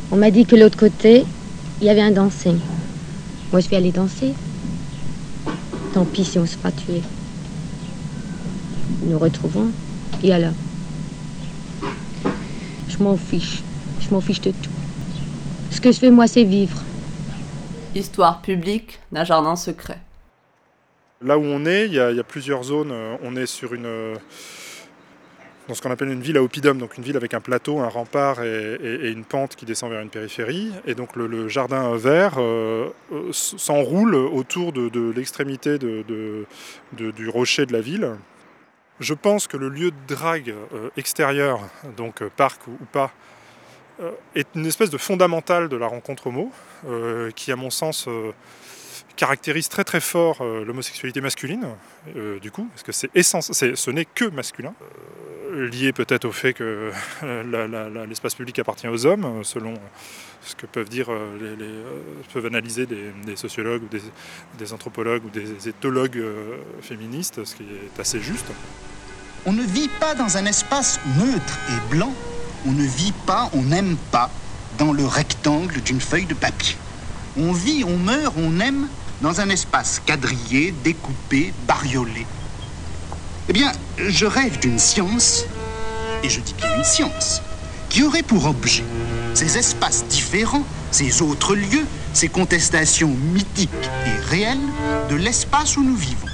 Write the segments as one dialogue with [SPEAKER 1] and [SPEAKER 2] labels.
[SPEAKER 1] On m'a dit que de l'autre côté, il y avait un dancing. Moi, je vais aller danser. Tant pis si on se fera tuer. Nous nous retrouvons, et alors? Je m'en fiche. Je m'en fiche de tout. Ce que je fais, moi, c'est vivre.
[SPEAKER 2] Histoire publique d'un jardin secret.
[SPEAKER 3] Là où on est, il y a plusieurs zones. On est sur dans ce qu'on appelle une ville à oppidum, donc une ville avec un plateau, un rempart et une pente qui descend vers une périphérie. Et donc le jardin vert s'enroule autour de l'extrémité du rocher de la ville. Je pense que le lieu de drague extérieur, donc parc ou pas, est une espèce de fondamental de la rencontre homo, qui à mon sens caractérise très très fort l'homosexualité masculine, du coup, parce que ce n'est que masculin, lié peut-être au fait que l'espace public appartient aux hommes, selon ce que peuvent dire, peuvent analyser des sociologues ou des anthropologues ou des éthologues féministes, ce qui est assez juste.
[SPEAKER 4] On ne vit pas dans un espace neutre et blanc, on ne vit pas, on n'aime pas dans le rectangle d'une feuille de papier. On vit, on meurt, on aime dans un espace quadrillé, découpé, bariolé. Eh bien, je rêve d'une science, et je dis bien une science, qui aurait pour objet ces espaces différents, ces autres lieux, ces contestations mythiques et réelles de l'espace où nous vivons.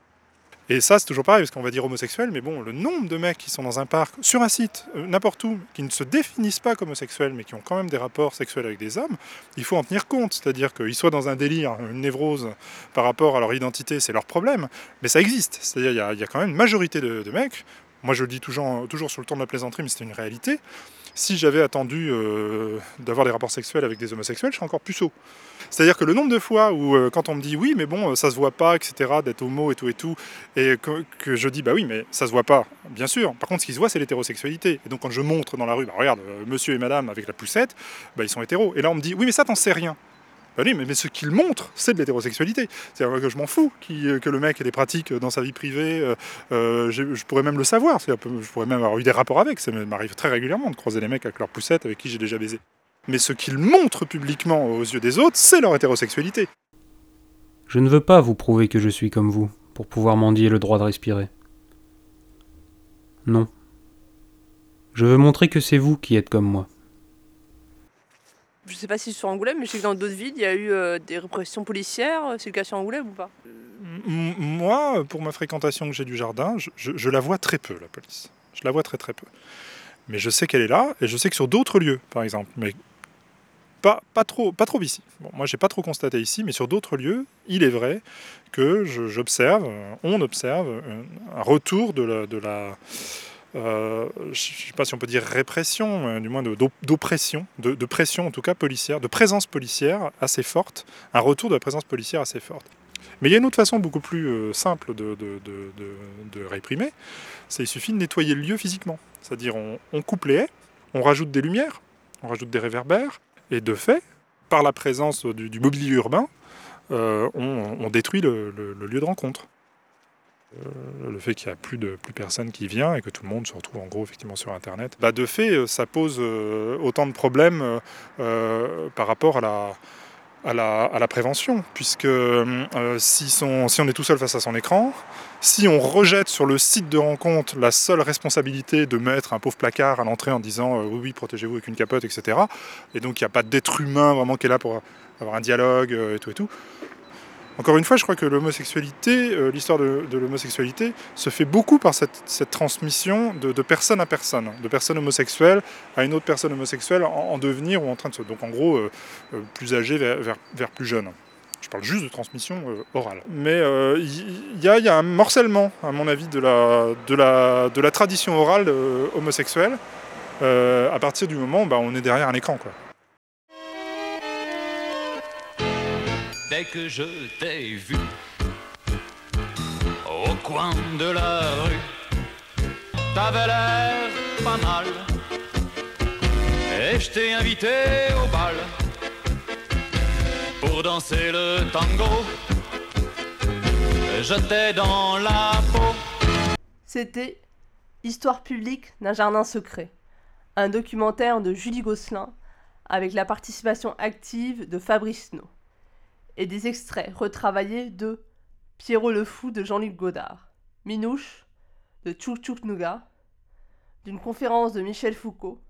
[SPEAKER 3] Et ça, c'est toujours pareil, parce qu'on va dire homosexuel, mais bon, le nombre de mecs qui sont dans un parc, sur un site, n'importe où, qui ne se définissent pas comme homosexuels, mais qui ont quand même des rapports sexuels avec des hommes, il faut en tenir compte. C'est-à-dire qu'ils soient dans un délire, une névrose par rapport à leur identité, c'est leur problème, mais ça existe. C'est-à-dire il y a quand même une majorité de mecs, moi je le dis toujours sur le ton de la plaisanterie, mais c'est une réalité. Si j'avais attendu d'avoir des rapports sexuels avec des homosexuels, je serais encore puceau. C'est-à-dire que le nombre de fois où, quand on me dit oui, mais bon, ça se voit pas, etc., d'être homo et tout, et que je dis bah oui, mais ça se voit pas, bien sûr. Par contre, ce qui se voit, c'est l'hétérosexualité. Et donc, quand je montre dans la rue, bah regarde, monsieur et madame avec la poussette, bah ils sont hétéros. Et là, on me dit oui, mais ça, t'en sais rien. Bah oui, mais ce qu'il montre, c'est de l'hétérosexualité. C'est-à-dire que je m'en fous que le mec ait des pratiques dans sa vie privée. Je pourrais même le savoir. Je pourrais même avoir eu des rapports avec. Ça m'arrive très régulièrement de croiser les mecs avec leur poussette avec qui j'ai déjà baisé. Mais ce qu'ils montrent publiquement aux yeux des autres, c'est leur hétérosexualité.
[SPEAKER 5] Je ne veux pas vous prouver que je suis comme vous, pour pouvoir mendier le droit de respirer. Non. Je veux montrer que c'est vous qui êtes comme moi.
[SPEAKER 2] Je sais pas si sur Angoulême, mais je sais que dans d'autres villes, il y a eu des répressions policières. C'est le cas sur Angoulême ou pas?
[SPEAKER 3] Moi, pour ma fréquentation que j'ai du jardin, je la vois très peu, la police. Je la vois très très peu. Mais je sais qu'elle est là, et je sais que sur d'autres lieux, par exemple, mais pas trop ici. Bon, moi, j'ai pas trop constaté ici, mais sur d'autres lieux, il est vrai que on observe un retour de la je ne sais pas si on peut dire répression, du moins d'oppression, de pression en tout cas policière, de présence policière assez forte, un retour de la présence policière assez forte. Mais il y a une autre façon beaucoup plus simple de réprimer, c'est il suffit de nettoyer le lieu physiquement. C'est-à-dire on coupe les haies, on rajoute des lumières, on rajoute des réverbères, et de fait, par la présence du mobilier urbain, on détruit le lieu de rencontre. Le fait qu'il n'y a plus personne qui vient et que tout le monde se retrouve en gros effectivement sur internet, bah de fait ça pose autant de problèmes par rapport à la prévention, puisque si on est tout seul face à son écran, si on rejette sur le site de rencontre la seule responsabilité de mettre un pauvre placard à l'entrée en disant oui protégez-vous avec une capote, etc., et donc il n'y a pas d'être humain vraiment qui est là pour avoir un dialogue et tout, encore une fois, je crois que l'homosexualité, l'histoire de l'homosexualité se fait beaucoup par cette transmission de personne à personne, de personne homosexuelle à une autre personne homosexuelle en devenir ou en train de se... Donc en gros, plus âgé vers plus jeune. Je parle juste de transmission orale. Mais il y a un morcellement, à mon avis, de la tradition orale homosexuelle à partir du moment où on est derrière un écran, quoi.
[SPEAKER 6] Dès que je t'ai vu au coin de la rue, t'avais l'air pas mal et je t'ai invité au bal pour danser le tango. Je t'ai dans la peau.
[SPEAKER 2] C'était Histoire publique d'un jardin secret, un documentaire de Julie Gosselin avec la participation active de Fabrice No, et des extraits retravaillés de Pierrot le Fou de Jean-Luc Godard, Minouche de Tchouk Tchouk Nougat, d'une conférence de Michel Foucault,